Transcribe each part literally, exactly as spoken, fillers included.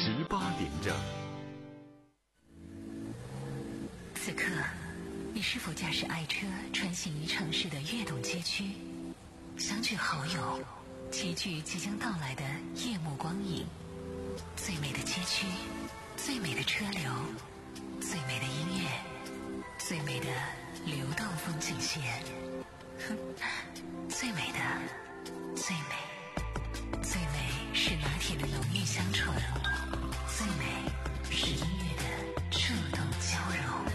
十八点整。 此刻，你是否驾驶爱车穿行于城市的跃动街区，相聚好友，齐聚即将到来的夜幕光影？最美的街区，最美的车流，最美的音乐，最美的流动风景线。哼，最美的，最美，最美是拿铁的浓郁香醇，最美是音乐的触动交融。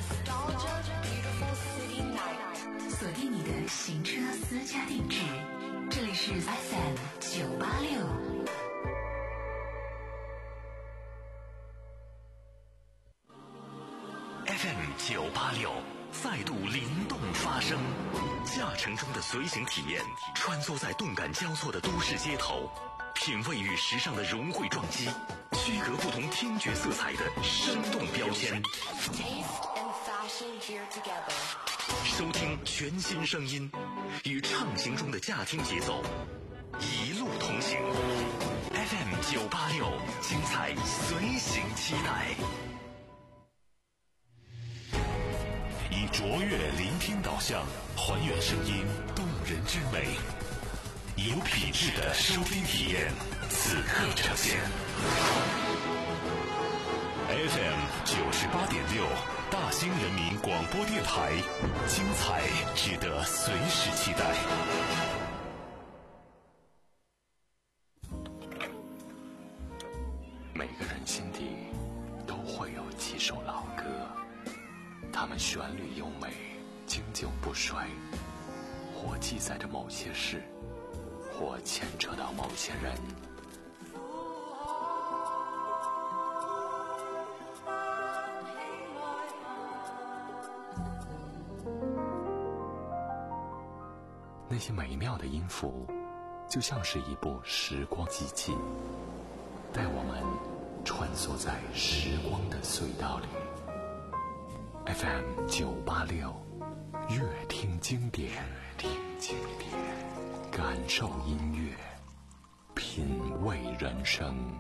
锁定你的行车私家定制，这里是 F M 九八六。 F M 九八六再度灵动发声，驾乘中的随行体验，穿梭在动感交错的都市街头，品味与时尚的融汇撞击，区隔不同听觉色彩的生动标签，收听全新声音，与畅行中的驾听节奏一路同行。 F M 九八六，精彩随行期待。以卓越聆听导向，还原声音动人之美，有品质的收听体验，此刻呈现。F M 九十八点六，大兴人民广播电台，精彩值得随时期待。每个人心底都会有几首老歌，它们旋律优美，经久不衰，或记载着某些事，或牵扯到某些人。那些美妙的音符，就像是一部时光机器，带我们穿梭在时光的隧道里。F M 九八六，乐听经典，乐听经典，感受音乐，品味人生。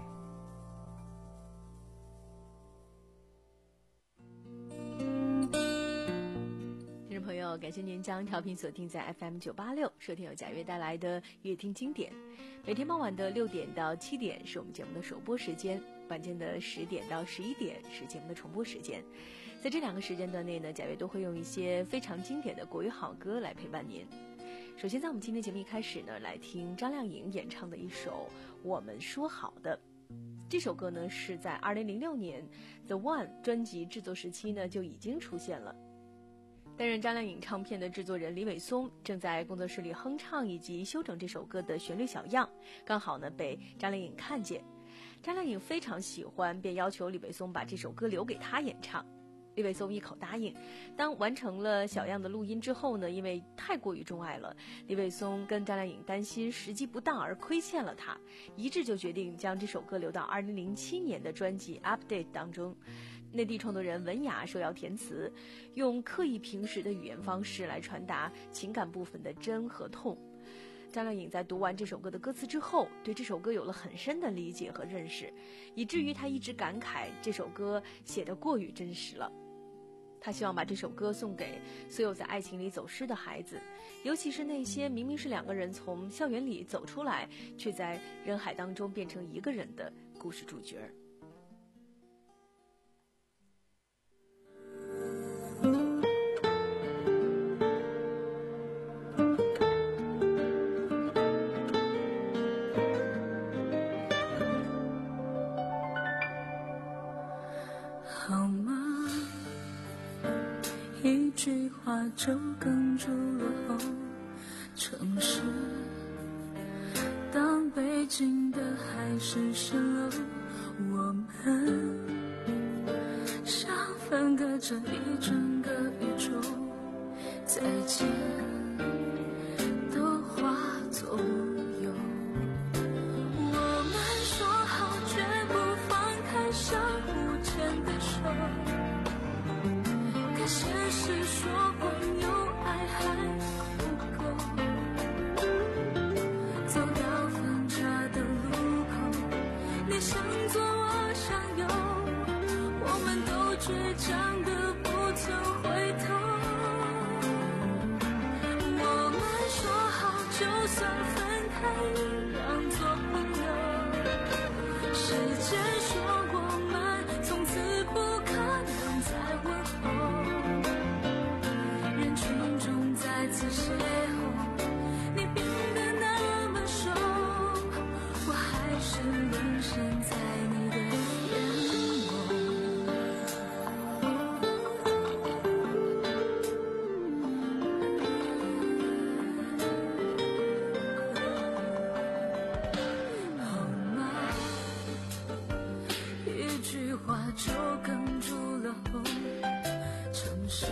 听众朋友，感谢您将调频锁定在 F M 九八六，收听由贾悦带来的乐听经典。每天傍晚的六点到七点是我们节目的首播时间，晚间的十点到十一点是节目的重播时间。在这两个时间段内呢，贾悦都会用一些非常经典的国语好歌来陪伴您。首先在我们今天节目一开始呢，来听张靓颖演唱的一首《我们说好的》。这首歌呢是在二零零六年 The One 专辑制作时期呢就已经出现了。担任张靓颖唱片的制作人李伟松正在工作室里哼唱以及修整这首歌的旋律小样，刚好呢被张靓颖看见。张靓颖非常喜欢，便要求李伟松把这首歌留给他演唱。李伟松一口答应。当完成了小样的录音之后呢，因为太过于钟爱了，李伟松跟张靓颖担心时机不当而亏欠了他，一致就决定将这首歌留到二零零七年的专辑 Update 当中。内地创作人文雅受邀填词，用刻意平实的语言方式来传达情感部分的真和痛。张靓颖在读完这首歌的歌词之后，对这首歌有了很深的理解和认识，以至于她一直感慨这首歌写得过于真实了。她希望把这首歌送给所有在爱情里走失的孩子，尤其是那些明明是两个人从校园里走出来，却在人海当中变成一个人的故事主角。 好吗？一句话就哽住了喉。城市，当北京的海市蜃楼，我们像分隔着一整个宇宙，再见都化作乌有。我们说好绝不放开相互牵的手，可现实说光有爱还不够。走到分岔的路口，你向左我向倔强的不曾回头。我们说好，就算分开一样做朋友。时间说我们从此不可能再问候。人群中再次邂逅，你变得那么瘦，我还是沦陷在你的眼眸。好吗？一句话就哽住了喉。城市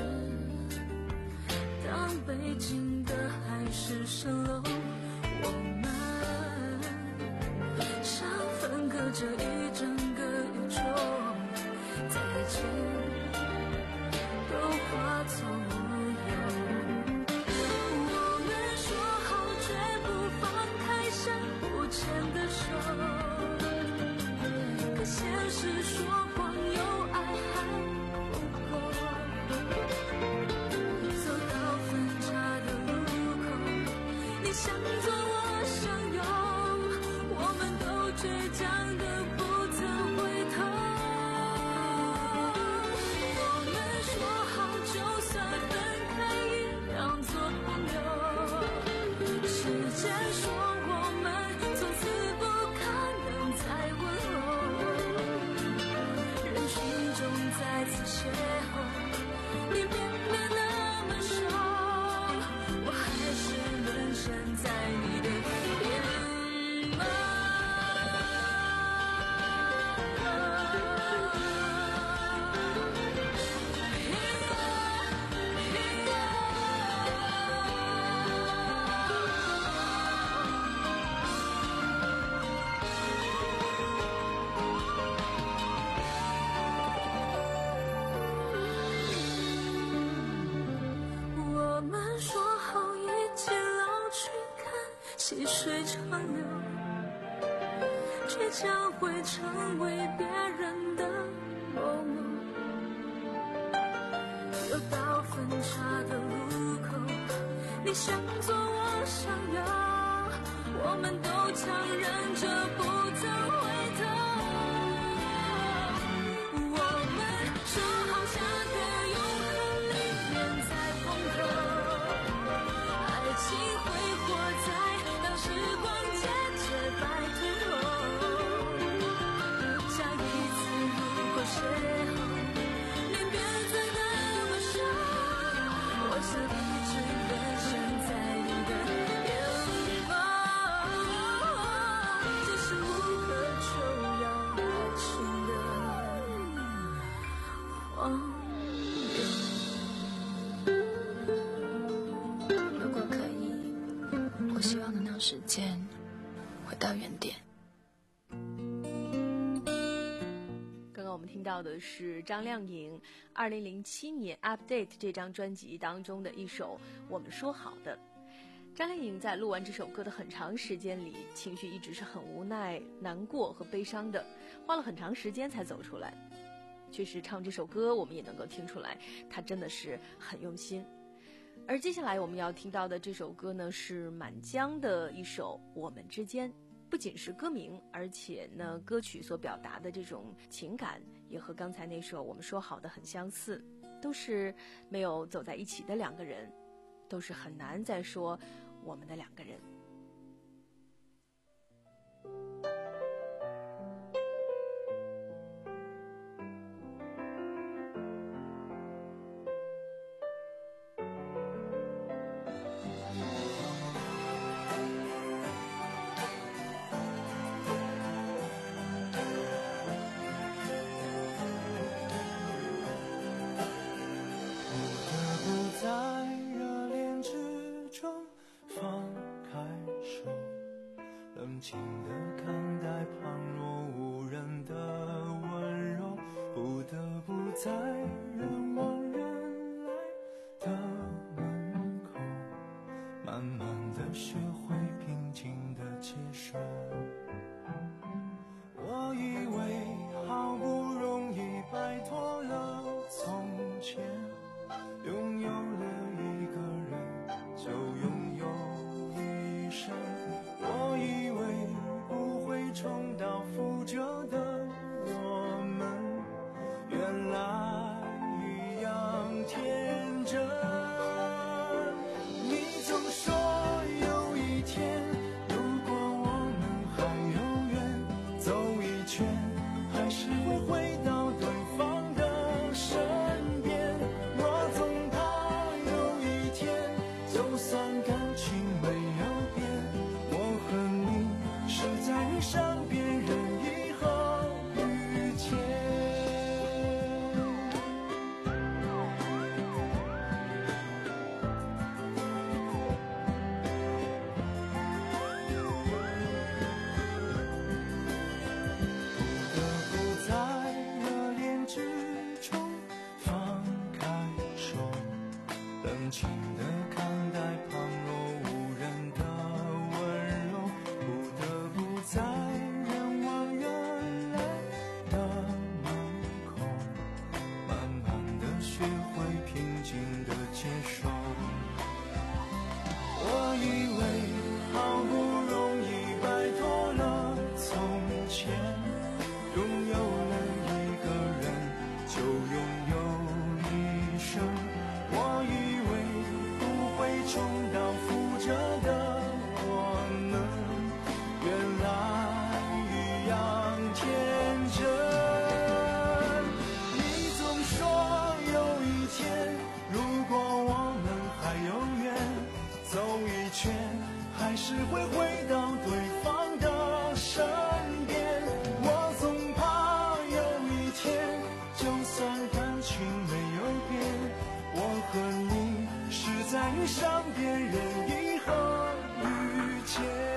当北京的海市蜃楼，我们像分隔着一整个宇宙，再见都化作乌有。我们说好绝不放开相互牵的手，可现实说光有爱还不够。走到分岔的路口，你想做我想有，我们都倔强的不曾回头。我们说好，就算分开一样做朋友。时间说我们从此不可能再问候。人群中再次邂逅，你变得那么瘦，我还是沦陷在你的眼眸。我们说好一起老去，看细水长流，倔强会成为别人的某某。又到分岔的路口，你想做我想有，我们都强忍着不曾回头。我们说好下个永恒里面再碰头，爱情会活在当时光渐渐白头后。下一次如果邂逅，你变得那么瘦，我是一直沦陷在你的眼眸。这是无可救药爱情的荒谬。 如果可以，我希望能让时间回到原点。 刚刚我们听到的是张靓颖二零零七年 Update 这张专辑当中的一首我们说好的。张靓颖在录完这首歌的很长时间里，情绪一直是很无奈、难过和悲伤的，花了很长时间才走出来。确实唱这首歌我们也能够听出来，她真的是很用心。而接下来我们要听到的这首歌呢，是满江的一首《我们之间》，不仅是歌名，而且呢，歌曲所表达的这种情感也和刚才那首我们说好的很相似，都是没有走在一起的两个人，都是很难再说我们的两个人。 冷静地看待旁若无人的温柔，不得不在人往人来的门口，慢慢地学会平静地接受。我以为好不容易摆脱了是会回到对方的身边。我总怕有一天，就算感情没有变，我和你是在遇上别人以后遇见。冷静地看待旁若无人的温柔，不得不在人往人来的门口，慢慢地学会平静地接受。我以为好不容易摆脱了从前，拥有了一个人就拥有一生。我以为不会重蹈覆辙的我们，原来一样天真。你总说有一天，如果我们还有缘，走一圈还是会回到对方的身边。我总怕有一天，就算感情没有变，我和你是在遇上别人以后遇见。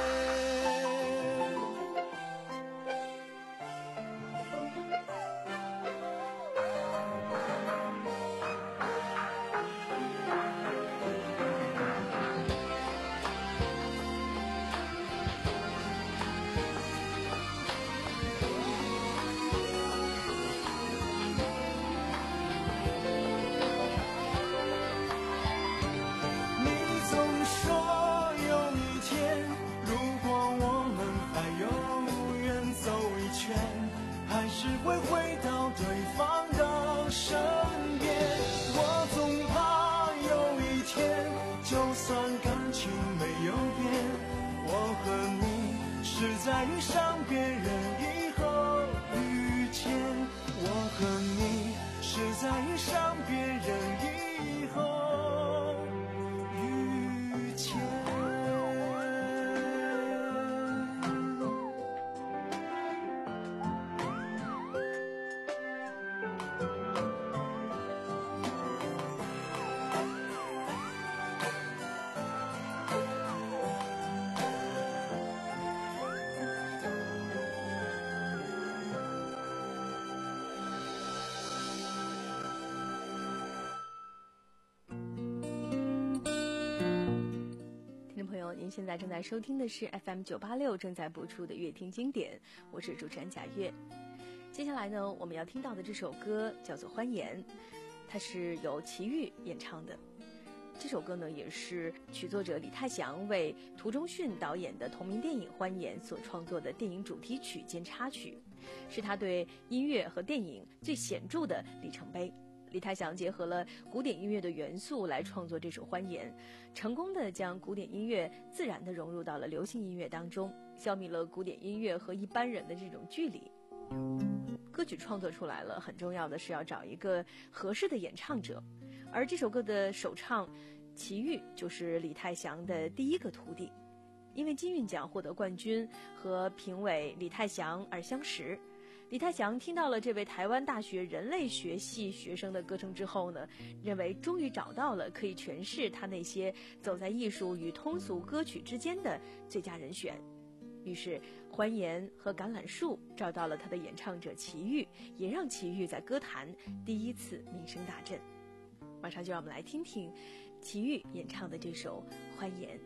还是会回到对方的身边。我总怕有一天，就算感情没有变，我和你是在遇上别人以后遇见。我和你是在遇上别人以后遇见。 您现在正在收听的是 F M 九八六正在播出的乐听经典，我是主持人贾月。接下来呢，我们要听到的这首歌叫做《欢颜》，它是由齐豫演唱的。这首歌呢，也是曲作者李泰祥为涂忠训导演的同名电影《欢颜》所创作的电影主题曲兼插曲，是他对音乐和电影最显著的里程碑。李泰祥结合了古典音乐的元素来创作这首《欢颜》，成功的将古典音乐自然的融入到了流行音乐当中，消弭了古典音乐和一般人的这种距离。歌曲创作出来了，很重要的是要找一个合适的演唱者，而这首歌的首唱齐豫就是李泰祥的第一个徒弟，因为金韵奖获得冠军和评委李泰祥而相识。李泰祥听到了这位台湾大学人类学系学生的歌声之后呢，认为终于找到了可以诠释他那些走在艺术与通俗歌曲之间的最佳人选。于是欢颜和橄榄树找到了他的演唱者齐豫，也让齐豫在歌坛第一次名声大振。马上就让我们来听听齐豫演唱的这首《欢颜》。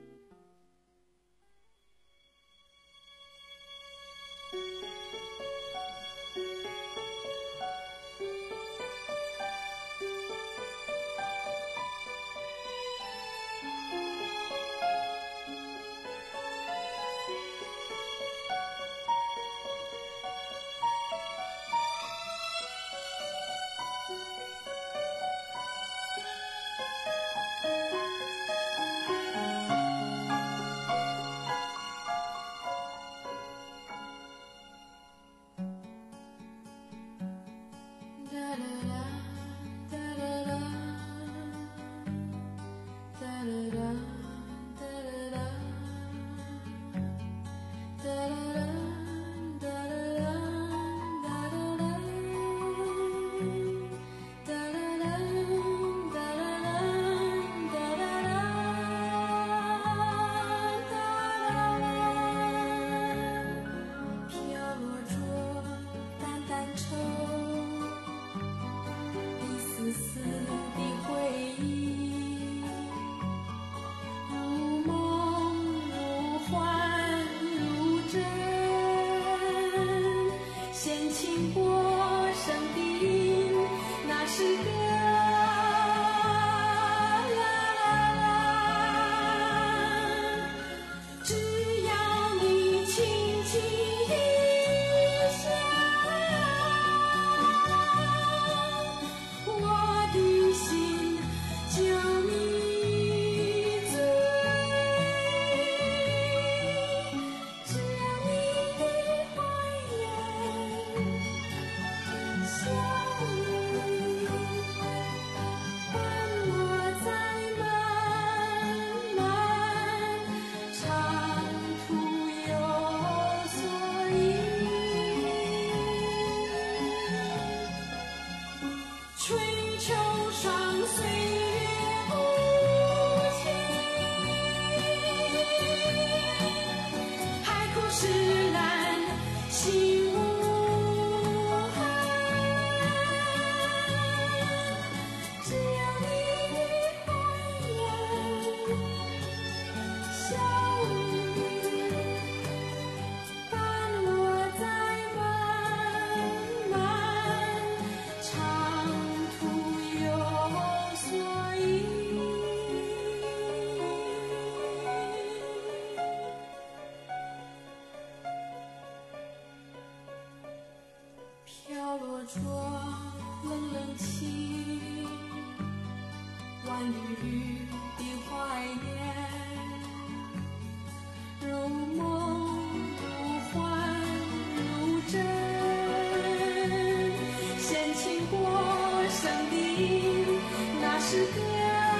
情过生定，那是个着冷冷清，万缕缕的怀念，如梦如幻如真，闲情过生定，那是个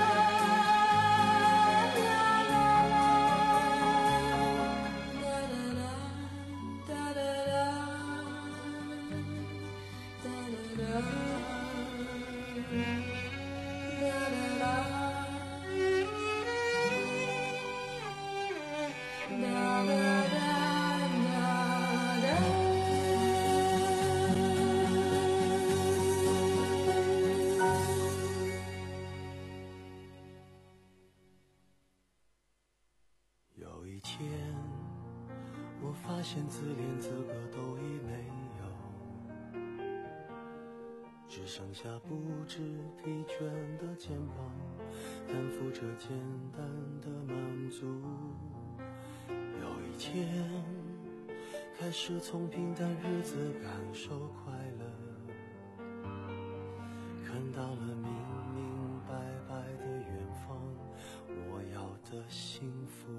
发现自怜资格都已没有，只剩下不知疲倦的肩膀，担负着简单的满足。有一天开始从平淡日子感受快乐，看到了明明白白的远方，我要的幸福。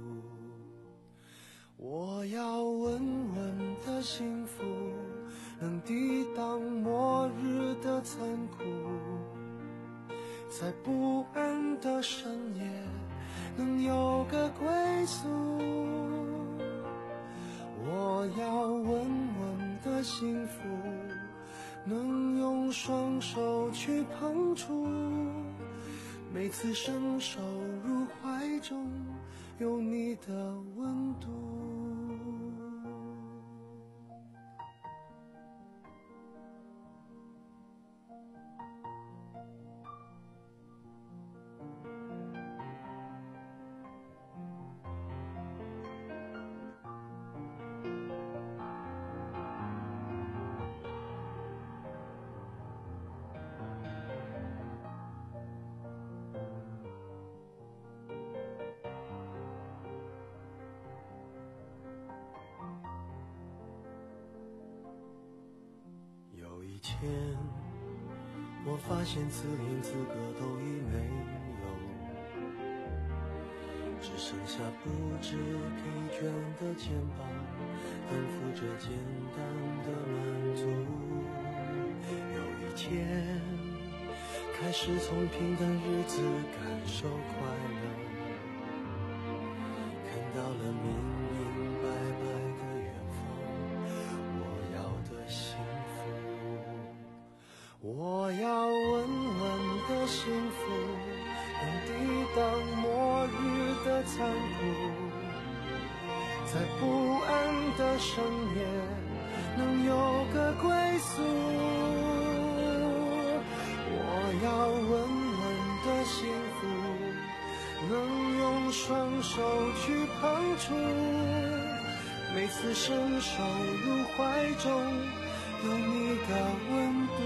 我要稳稳的幸福，能抵挡末日的残酷，在不安的深夜能有个归宿。我要稳稳的幸福，能用双手去碰触，每次伸手入怀中有你的温度。以前我发现自怜资格都已没有，只剩下不知疲倦的肩膀，担负着简单的满足。有一天开始从平淡日子感受快乐，看到了明明白白的远方，我要的幸福。我要稳稳的幸福，能抵挡末日的残酷，在不安的深夜能有个归宿。我要稳稳的幸福，能用双手去碰触，每次伸手入怀中有你的温度。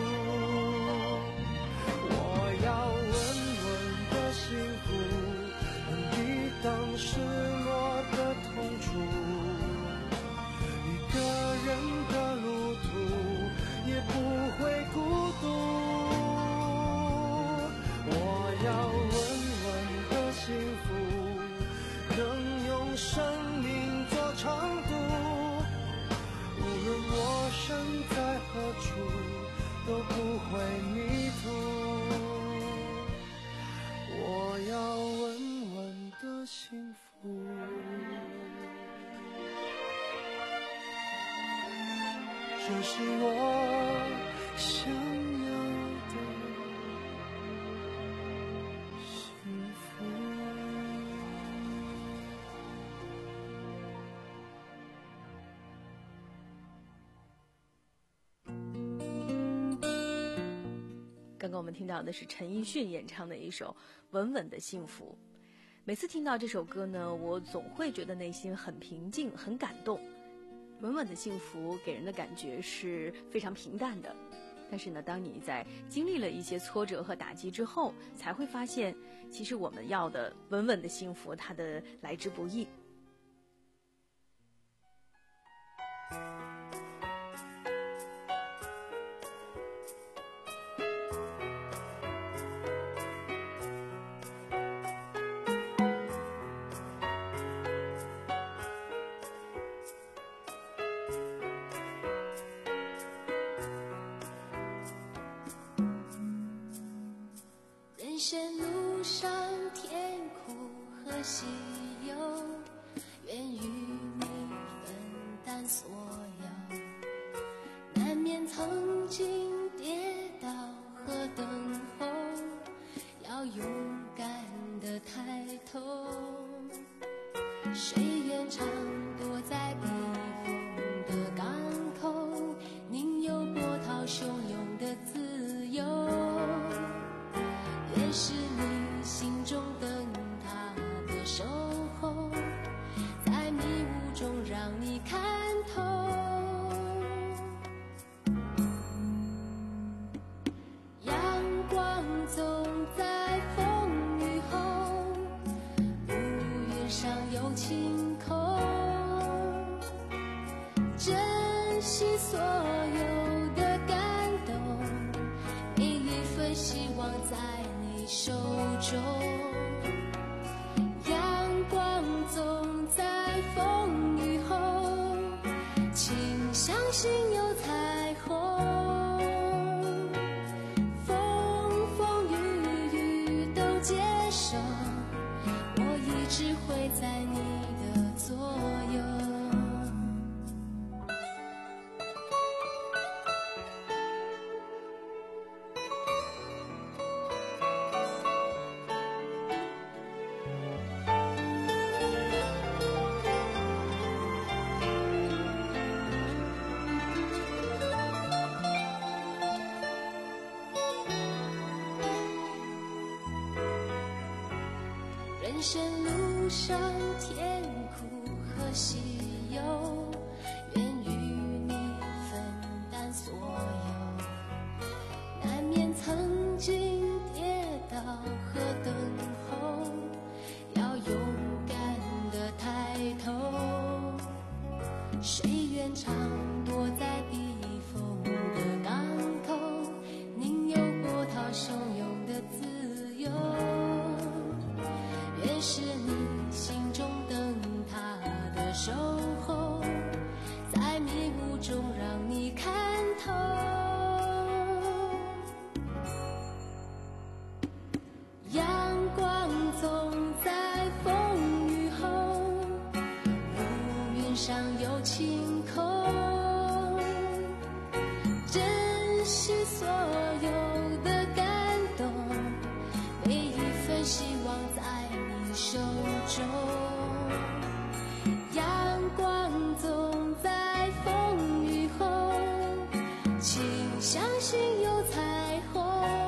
我要稳稳的幸福，能抵挡失落的痛楚。一个人的路途也不会孤独。我要稳稳的幸福，能用生命做长度。无论我身在何处，都不会迷途。我要稳稳的幸福。这是我想要的幸福。 刚刚我们听到的是陈奕迅演唱的一首《稳稳的幸福》。每次听到这首歌呢，我总会觉得内心很平静，很感动。稳稳的幸福给人的感觉是非常平淡的，但是呢，当你在经历了一些挫折和打击之后，才会发现，其实我们要的稳稳的幸福，它的来之不易。 人生路上甜苦和喜忧，愿与你分担所有。难免曾经跌倒和等候，要勇敢地抬头。谁愿常躲在避风的港口，宁有波涛汹涌的自由。愿是你心中灯塔的守候，在迷雾中让你看透。阳光总在风雨后，乌云上有晴空。珍惜所有的感动，每一份希望在手中。阳光总在风雨后，请相信有彩虹。风风雨雨都接受，我一直会在你的左右。人生路上甜苦和喜忧，愿与你分担所有。难免曾经跌倒和等候，要勇敢地抬头。谁愿常躲在避风的港口，宁有波涛汹涌的自由。愿是你心中灯塔的守候，在迷雾中让你看透。阳光总在风雨后，乌云上有晴空。珍惜所有的感动，每一份希望在手中。阳光总在风雨后，请相信有彩虹。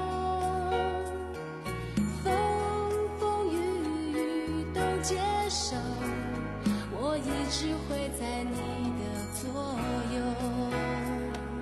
风风雨雨都接受，我一直会在你的左右。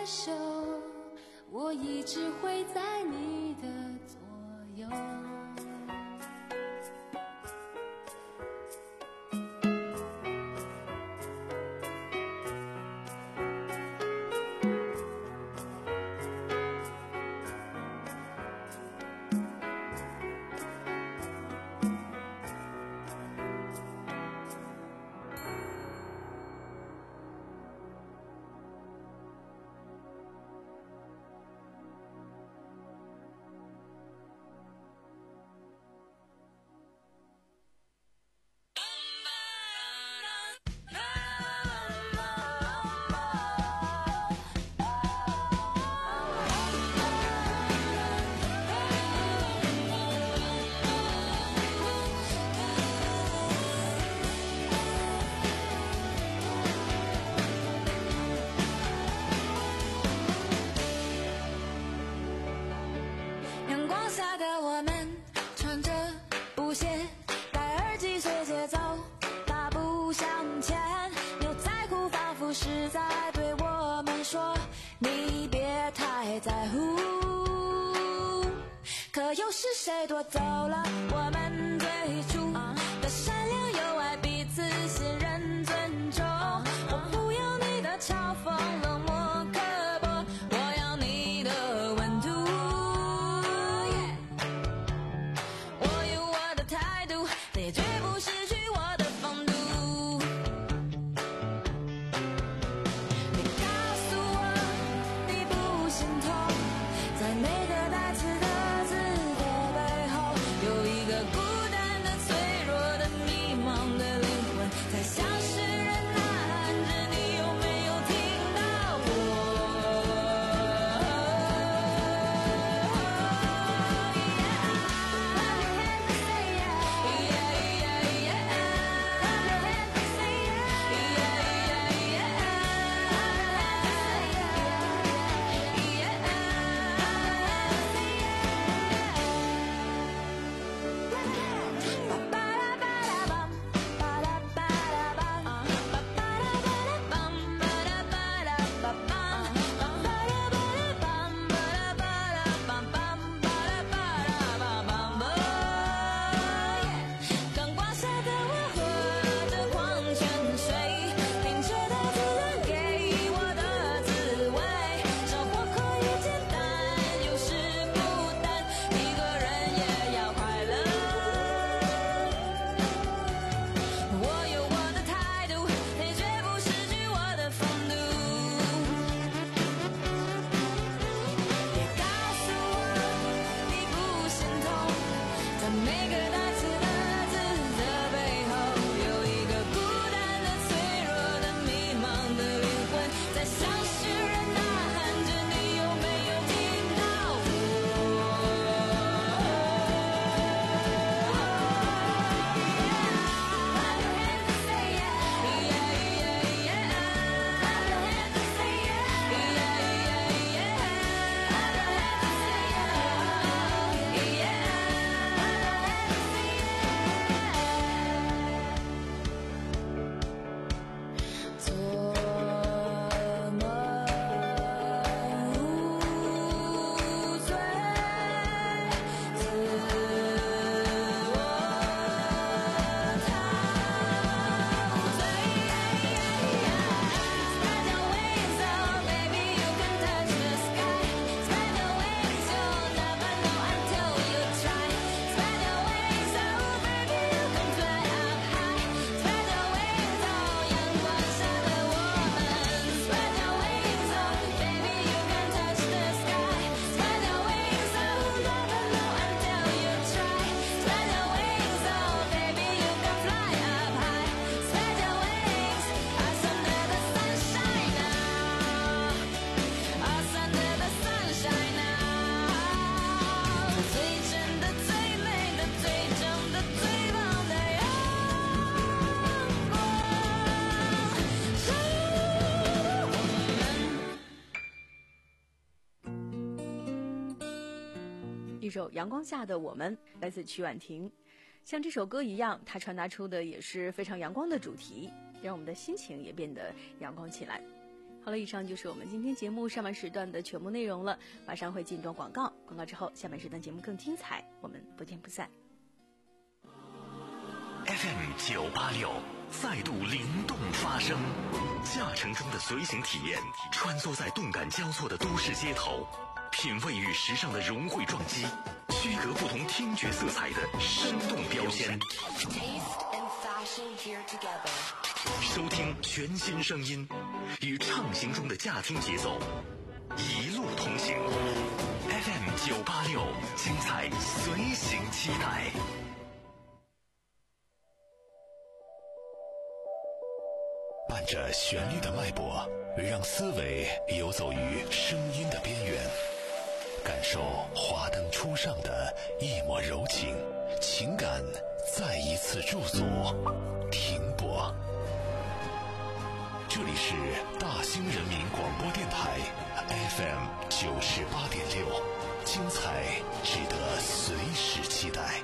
手，我一直会在你的左右。可又是谁夺走了我们最初的善良友爱，彼此信任尊重？我不要你的嘲讽冷漠刻薄，我要你的温度。我有我的态度，也绝不失去我的风度。你告诉我你不心痛，在每个带刺的字的背后，有一个孤单的脆弱的迷茫的灵魂，在向世人呐喊着，你有没有听到我？刚挂下的我喝着矿泉水，听着大自然给我的滋味，生活可以简单，有时孤单，一个人也要快乐。我有我的态度，也绝不失去我的风度。别告诉我你不心痛，在每个带刺的字的背后，有一个孤单的脆弱的迷茫的灵魂，在向世人呐喊着，你有没有听到做梦无罪，自我陶醉。Spread your wings, oh baby, you can touch the sky. Spread your wings, you'll never know until you try. Spread your wings, oh baby, you can fly up high. Spread your wings, oh 阳光下的我们。Spread your wings, oh baby, you can touch the sky. Spread your wings, oh never know until you try. Spread your wings, oh baby, you can fly up high. Spread your wings, us under the sunshine now. Us under the sunshine now. 最真的、最美的、最正的、最棒的阳光，照我们。 一首《阳光下的我们》来自曲婉婷，像这首歌一样，它传达出的也是非常阳光的主题，让我们的心情也变得阳光起来。 好了，以上就是我们今天节目上半时段的全部内容了，马上会进段广告，广告之后下半时段节目更精彩，我们不见不散。 F M 九八六再度灵动发声，驾乘中的随行体验，穿梭在动感交错的都市街头，品味与时尚的融汇撞击，区隔不同听觉色彩的生动标签。收听全新声音，与畅行中的驾听节奏，一路同行。F M 九八六，精彩随行期待。伴着旋律的脉搏，让思维游走于声音的边缘，感受华灯初上的一抹柔情，情感再一次驻足停泊。这里是大兴人民广播电台 F M 九十八点六，精彩值得随时期待。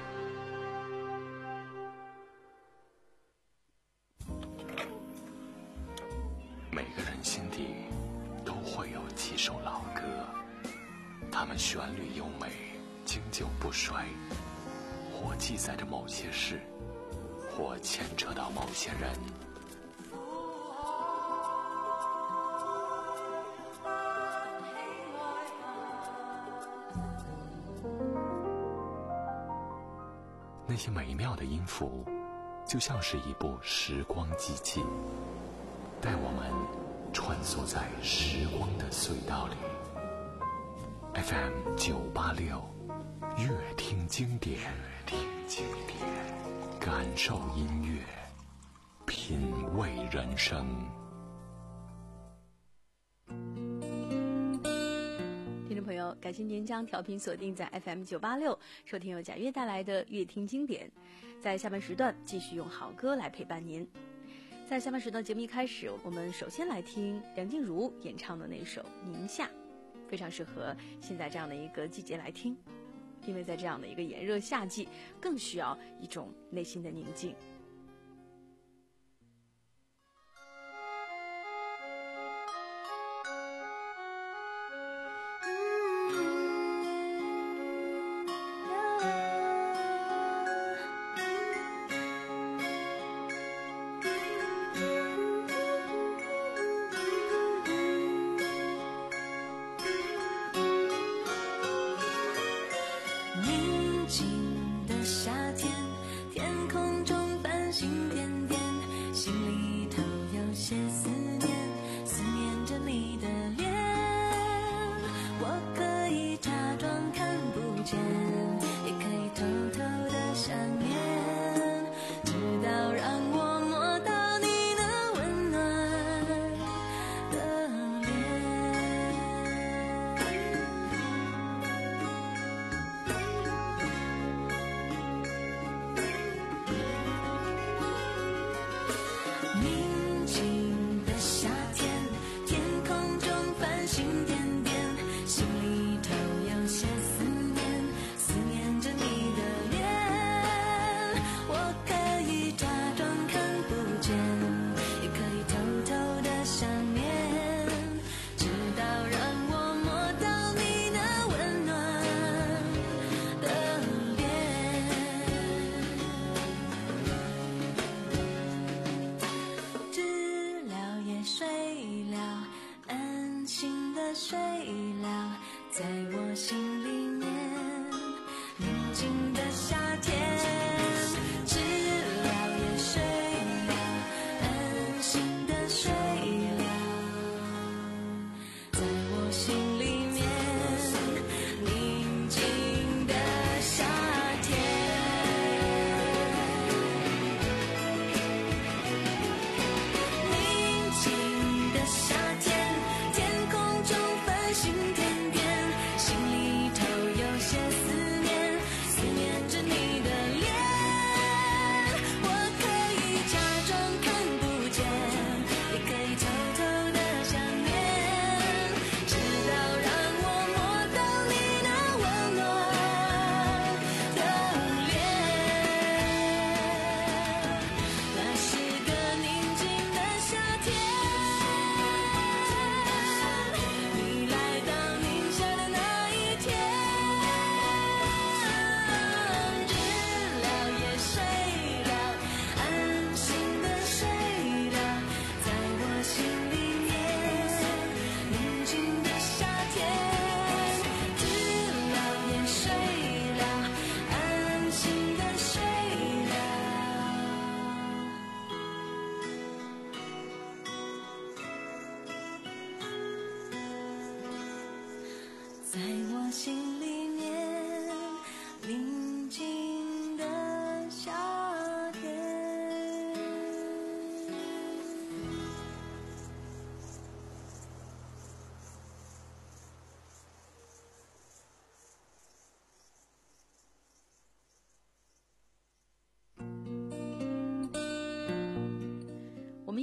每个人心底都会有几首老歌，它们旋律优美，经久不衰，或记载着某些事，或牵扯到某些人。那些美妙的音符，就像是一部时光机器，带我们穿梭在时光的隧道里。F M 九八六，乐听经典，乐听经典，感受音乐，品味人生。 听众朋友，感谢您将调频锁定在 F M 九八六，收听由贾悦带来的乐听经典。在下半时段继续用好歌来陪伴您。在下半时段节目一开始，我们首先来听梁静茹演唱的那首《宁夏》，非常适合现在这样的一个季节来听，因为在这样的一个炎热夏季，更需要一种内心的宁静。 心里头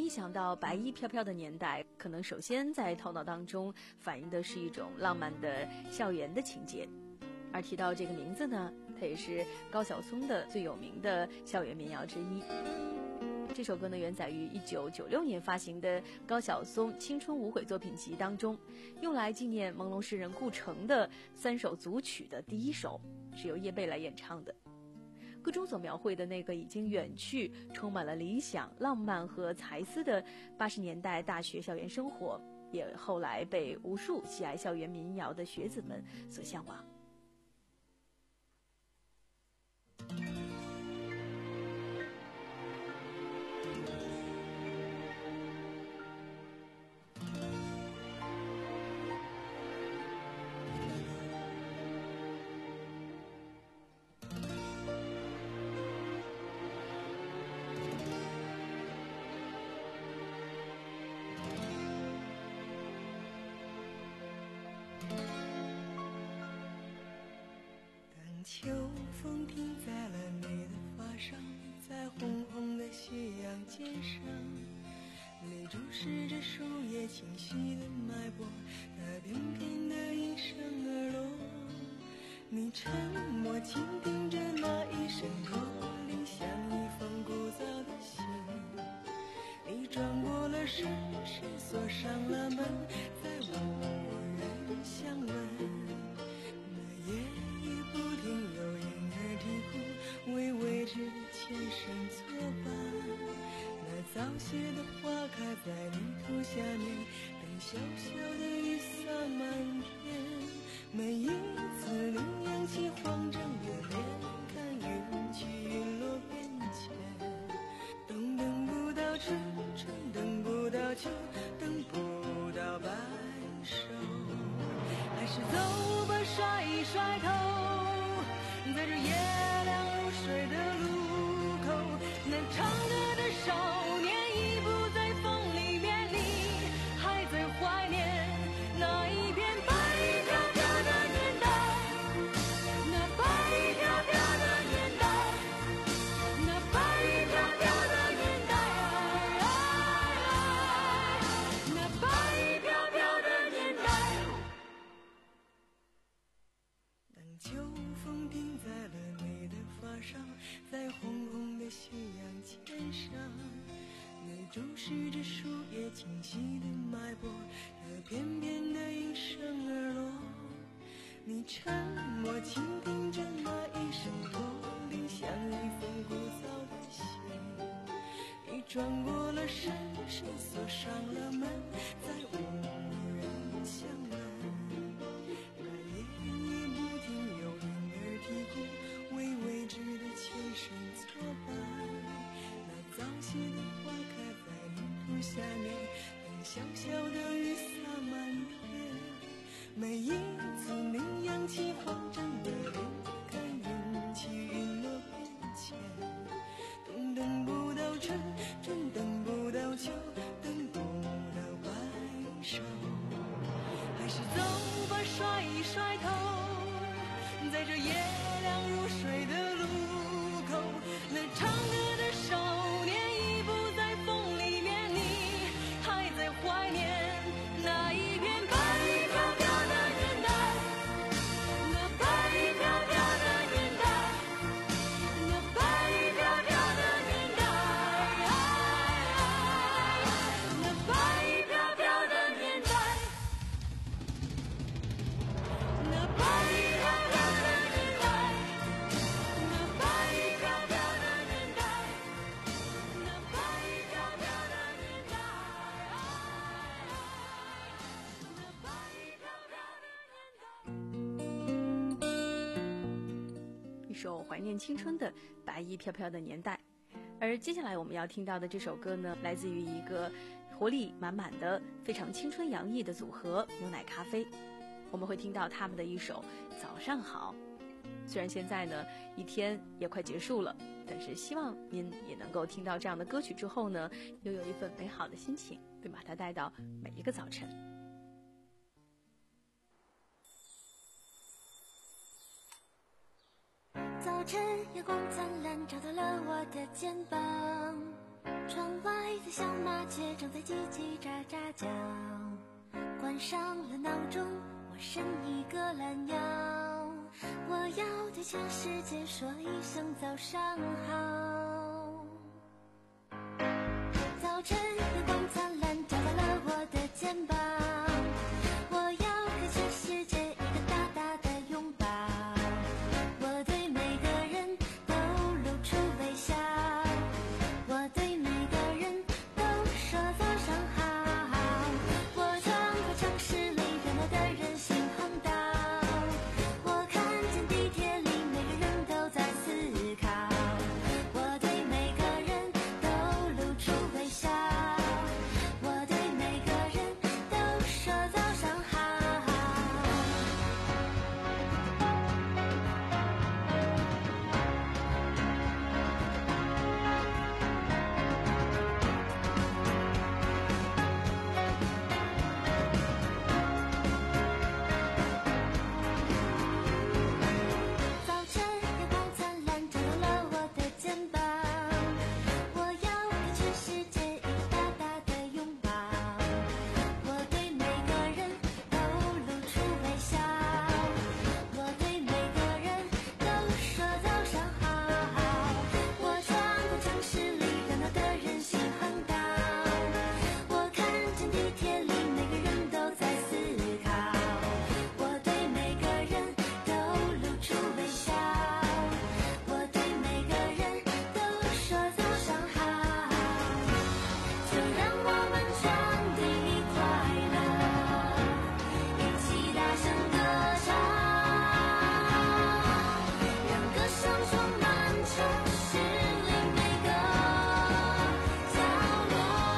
想到白衣飘飘的年代，可能首先在头脑当中反映的是一种浪漫的校园的情节。而提到这个名字呢，它也是高晓松的最有名的校园民谣之一。这首歌呢，原载于一九九六年发行的高晓松青春无悔作品集当中，用来纪念朦胧诗人顾城的三首组曲的第一首，是由叶蓓来演唱的。歌中所描绘的那个已经远去、充满了理想、浪漫和才思的八十年代大学校园生活，也后来被无数喜爱校园民谣的学子们所向往。 秋风停在了你的发上，在红红的夕阳肩上，你注视着树叶清晰的脉搏，它翩翩地应声而落。你沉默倾听着那一声驼铃，像一封古早的信。你转过了身，是锁上了门，再无人相问。那夜为未知的前生作伴，那早谢的花开在泥土下面，等小小的雨洒满天。每一次你扬起慌张的脸，看云起云落变迁。冬等不到春，春等不到秋，等不到白首，还是走吧，甩一甩头，在这夜水的路口，那唱歌的少年已不在风里面，你还在怀念那一片白衣飘飘的年代，那白衣飘飘的年代，那白衣飘飘的年代，那白衣飘飘的年代。当秋风停在了你的发上，在红红的夕阳肩上，你注视着树叶清晰的脉搏，它翩翩地应声而落。你沉默倾听着那一声驼铃，像一封古早的信。你转过了身，是锁上了门，再无人相问。那夜已不停有婴儿啼哭，为未知的前生作伴。那早谢的花开在泥土下面，等小小的雨洒满天。每一次你扬起慌张的脸，看云起云落变迁。冬等不到春，春等不到秋，等不到白首，还是走吧，甩一甩头，在这夜凉如水的路口，那唱歌的少年已不在风里面，你还在怀念那一片白衣飘飘的年代，那白衣飘飘的年代，那白衣飘飘的年代，那白衣飘飘的年代，那白衣飘飘的年代，那白衣飘飘的年代，那白衣飘飘的年代，那白衣飘飘的年代。 一首怀念青春的白衣飘飘的年代。而接下来我们要听到的这首歌呢，来自于一个活力满满的非常青春洋溢的组合牛奶咖啡。我们会听到他们的一首早上好。虽然现在呢一天也快结束了，但是希望您也能够听到这样的歌曲之后呢，又有一份美好的心情，并把它带到每一个早晨。 早晨阳光灿烂照到了我的肩膀， 窗外的小麻雀正在叽叽喳喳叫，关上了闹钟，我伸一个懒腰，我要对全世界说一声早上好。早晨阳光灿烂照在了我的肩膀，我要给全世界一个大大的拥抱，我对每个人都露出微笑，我对每个人都说早上好。我穿过城市里热闹的人行横道，我看见地铁里每个人都在思考，我对每个人都露出微笑，我对每个人都说早上好。早晨阳光灿烂照到了我的肩膀，我要给全世界一个大大的拥抱，我对每个人都露出微笑，我对每个人都说早上好。我穿过城市里热闹的人行横道，我看见地铁里每个人都在思考，我对每个人都露出微笑，我对每个人都说早上好。就让我们传递快乐，一起大声歌唱，让歌声充满城市里每个角落。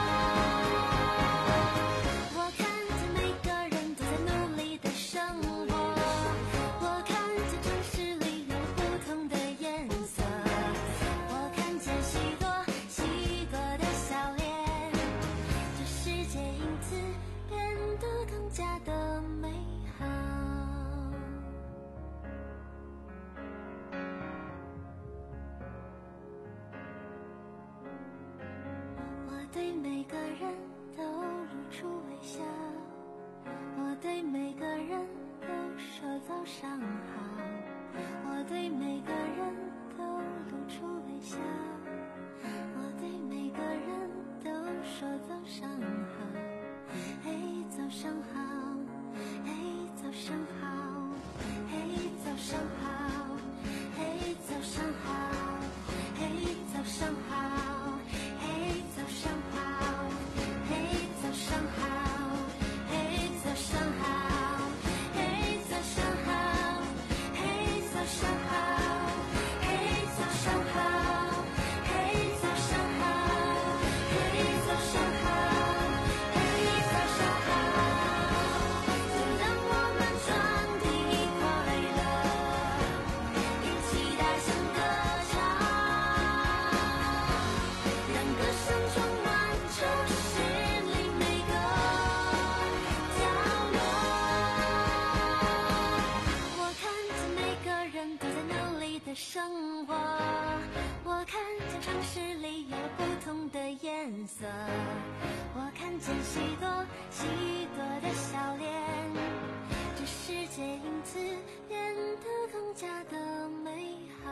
我看见每个人都在努力的生活，我看见城市里有不同的颜色，我看见许多许多的笑脸，这世界因此变得更加的美好。我对每个人都露出微笑，我对每个人都说早上好，我对每个人都露出微笑，我对每个人都说早上好。嘿，早上好，嘿，早上好，嘿，早上好，嘿，早上好，嘿，早上好，嘿，早上好，嘿，早上好，嘿，早上好，嘿，早上好，嘿，早上好，嘿，早上好，嘿，早上好，嘿，早上好，嘿，早上好。就让我们传递快乐，一起大声歌唱，让歌声充满城市里每个角落。我看见每个人都在努力的生活，我看见城市里有不同的颜色，我看见许多许多的笑脸，这世界因此变得更加的美好。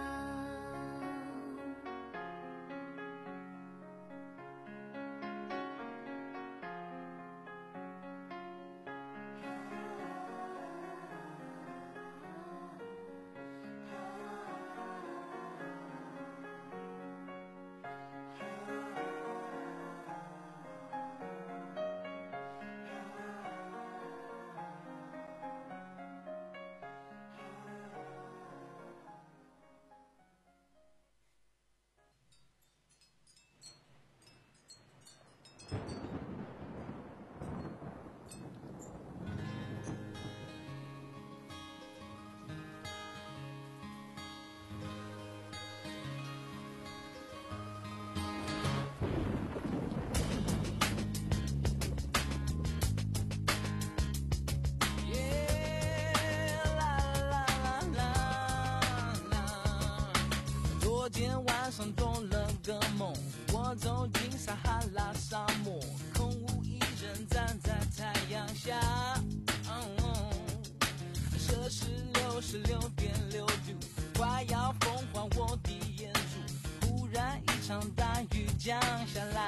昨天晚上做了个梦，我走进山撒哈拉沙漠，空无一人站在太阳下。嗯，摄氏六十六点六度，快要风化我的眼珠。忽然一场大雨降下来，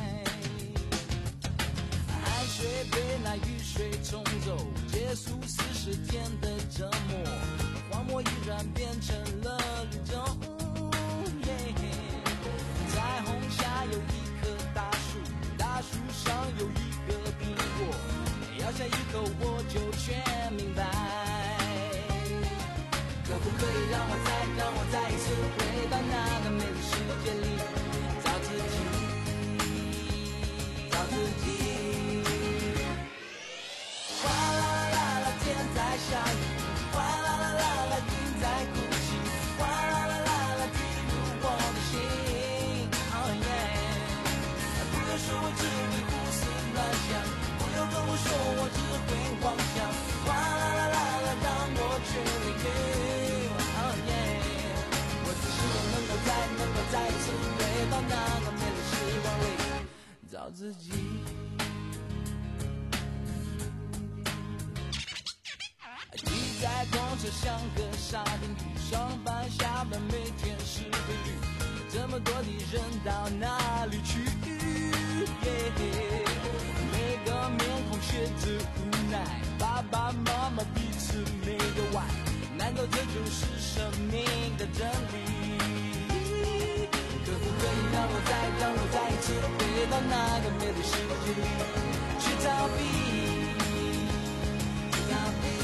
海水被那雨水冲走，结束四十天的折磨，荒漠依然变成了绿洲。彩虹下有一棵大树，大树上有一个苹果，咬下一口我就全明白。可不可以让我再让我再一次回到那个美丽世界里，找自己，找自己。哗啦啦啦啦，天在下雨，哗啦啦啦啦，云在哭泣，哗啦啦啦啦，滴入我的心。Oh yeah， 不要说我只会胡思乱想，不要跟我说我只会妄想，哗啦啦啦啦，让我去淋雨。Oh yeah， 我只希望能够再能够再一次回到那个美丽时光里，找自己。挤在公车像个沙丁鱼，上班下班每天是规律，这么多的人到哪里去？ Yeah， 每个面孔写着无奈，爸爸妈妈彼此没有爱，难道这就是生命的真理？可不可以让我再让我再一次回到那个美丽世界里，去逃避？逃避。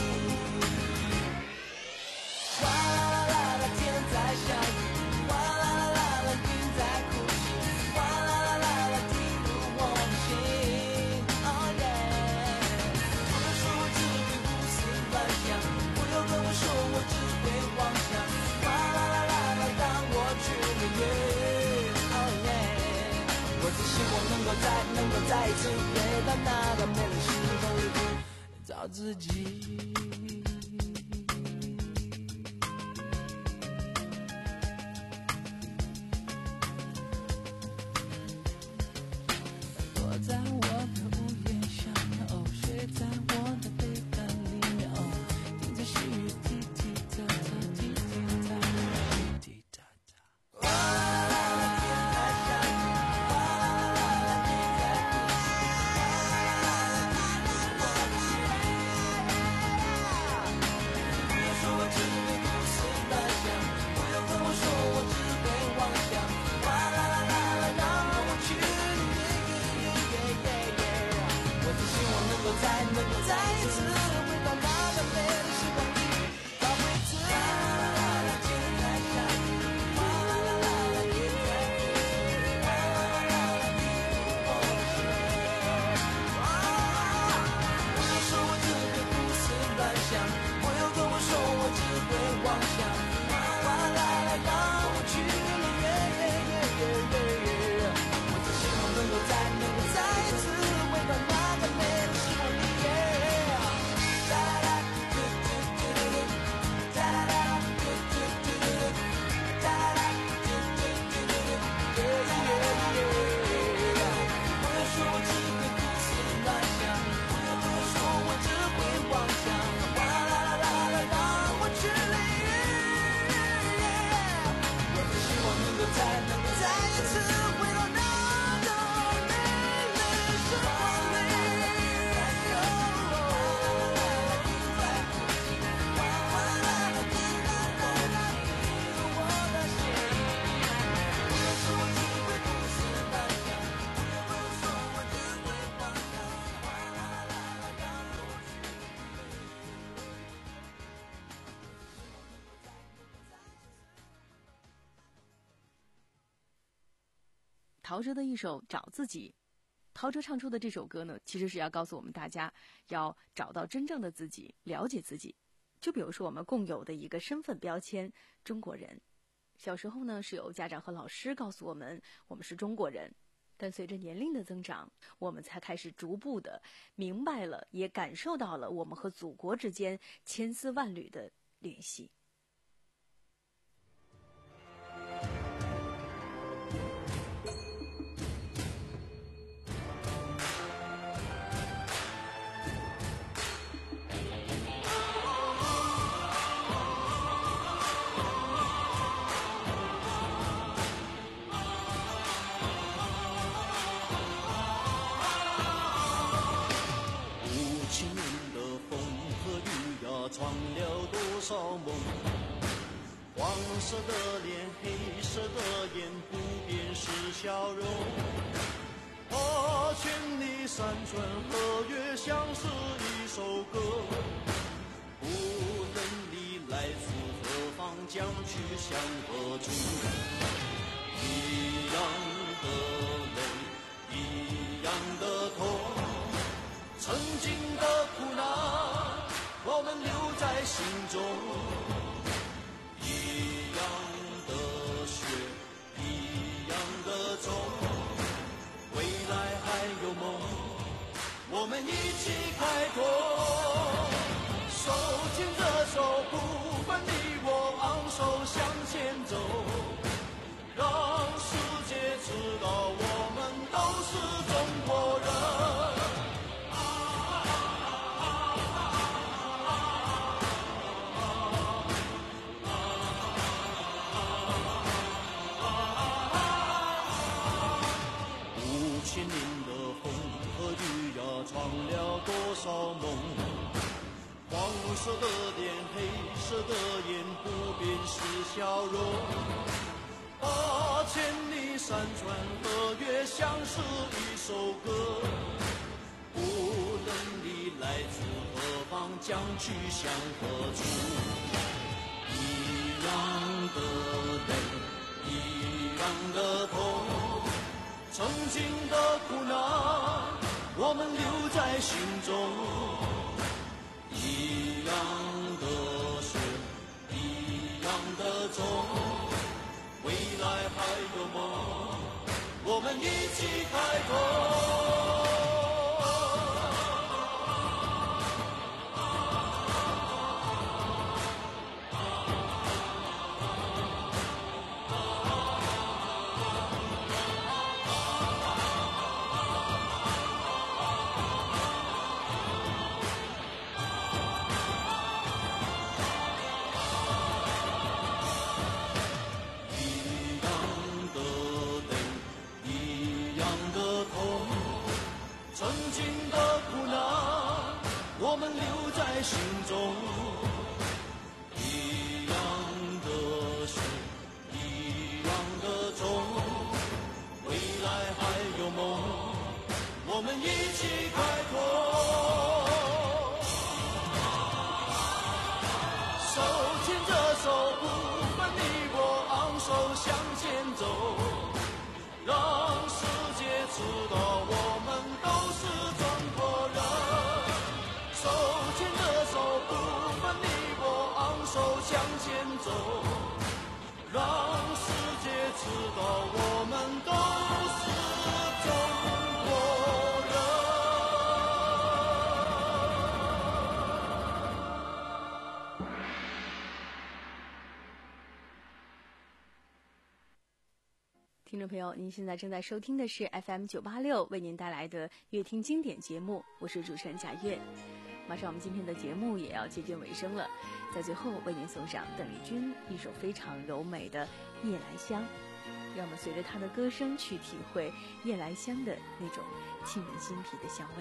哗啦啦啦啦，天在下雨，哗啦啦啦啦，云在哭泣，哗啦啦啦啦，滴入我的心。Oh yeah， 不要说我只会胡思乱想，不要跟我说我只会妄想，哗啦啦啦啦，让我去淋雨。Oh yeah， 我只希望能够再能够再一次回到那个美丽时光里，找自己。在我的屋檐下面，哦，睡在我的被单里面，哦，听着细雨滴滴答答，滴滴答答，滴滴答答。哗啦啦啦，天在下雨，哗啦啦啦啦，云在哭泣，哗啦啦啦啦，滴入我的心。不要说我只会胡思乱想，不要跟我说我只会妄想，哗啦啦啦啦，让我去。我只希望能够再能够再一次回到那个美丽时光里，找回自己。哗啦啦啦，天在下雨，哗啦啦啦啦，云在哭泣，哗啦啦啦啦，滴入我的心。不要说我只会胡思乱想，不要跟我说我只会妄想，哗啦啦啦，让我去淋雨。我只希望能够再能够再一次回到那个美丽时光里。哒啦啦，嘟嘟嘟嘟嘟，哒啦啦，嘟嘟嘟嘟嘟，哒啦啦，嘟嘟嘟嘟嘟，耶耶耶耶。不要说我只会胡思乱想，不要跟我说我只会妄想，哗啦啦啦啦，让我去淋雨。我只希望能够再能够再一次回到那个美丽时光里。 陶喆的一首《找自己》，陶喆唱出的这首歌呢，其实是要告诉我们大家，要找到真正的自己，了解自己。就比如说我们共有的一个身份标签——中国人。小时候呢，是由家长和老师告诉我们，我们是中国人。但随着年龄的增长，我们才开始逐步的明白了，也感受到了我们和祖国之间千丝万缕的联系。 七年的风和雨呀，闯了多少梦。黄色的脸，黑色的眼，不变是笑容。八千里山川河岳，像是一首歌。无论你来自何方，将去向何处。一样的泪，一样的痛，曾经的苦难，我们留在心中。一样的血，一样的种，未来还有梦，我们一起开拓。手牵着手，不分你我，昂首向前走，让世界知道我们都是中国人。五千年的风和雨呀，闯了多少梦。黄色的脸，黑色的眼，不变是笑容。八千里山川河岳，像是一首歌。无论你来自何方，将去向何处。一样的泪，一样的痛，曾经的苦难，我们留在心中。一样的血，一样的种，未来还有梦，我们一起开拓。曾经的苦难，我们留在心中。一样的血，一样的种，未来还有梦，我们一起开拓。手牵着手，不分你我，昂首向前走，让世界知道我们都是中国人。手牵着手，不分你我，昂首向前走，让世界知道我们都是中国人。 听众朋友，您现在正在收听的是 F M 九八六为您带来的乐听经典节目，我是主持人贾月。马上我们今天的节目也要接近尾声了，在最后为您送上邓丽君一首非常柔美的《夜来香》，让我们随着她的歌声去体会夜来香的那种沁人心脾的香味。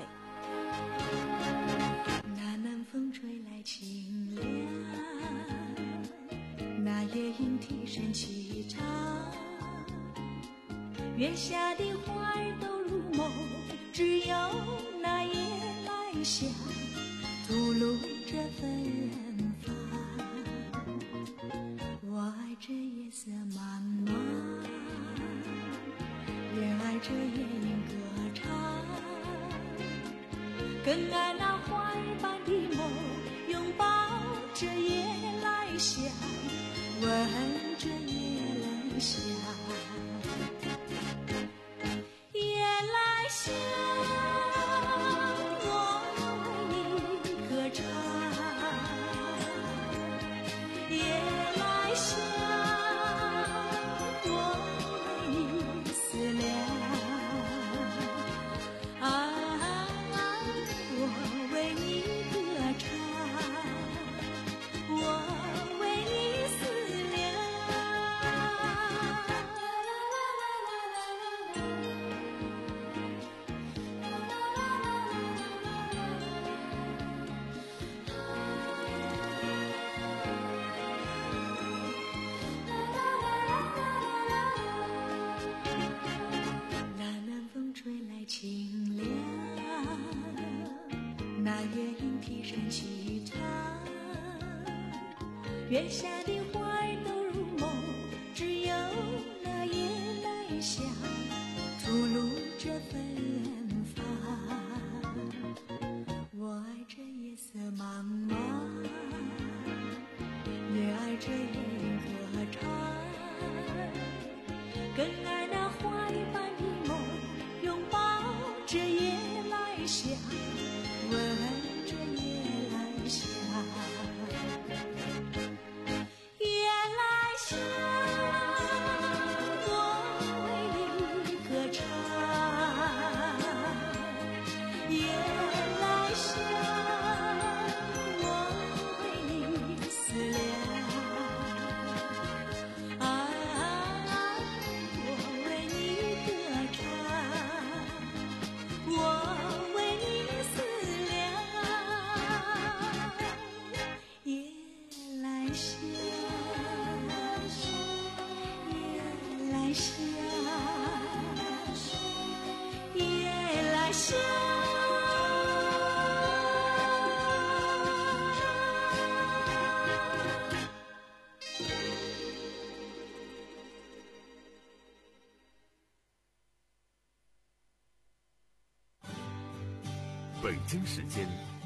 那南风吹来清凉，那夜莺啼声齐唱，月下的花儿都入梦，只有那夜来香吐露着芬芳。我爱这夜色茫茫，也爱这夜莺歌唱，更爱那花儿般的梦，拥抱着夜来香，闻着夜来香。夜来香，我为你歌唱。夜来香，我为你思量。啊，我为你歌唱，我为你思量。 月影披上西长，月下的花儿都入梦，只有那夜来香吐露着芬芳。我爱这夜色茫茫，也爱这夜莺歌唱，更爱那花一般的梦，拥抱着夜来香，吻着夜来香。夜来香，我为你歌唱。夜来香，我为你思量。啊，我为你歌唱，我为你思量。夜来香，夜来香，夜来香。 北京时间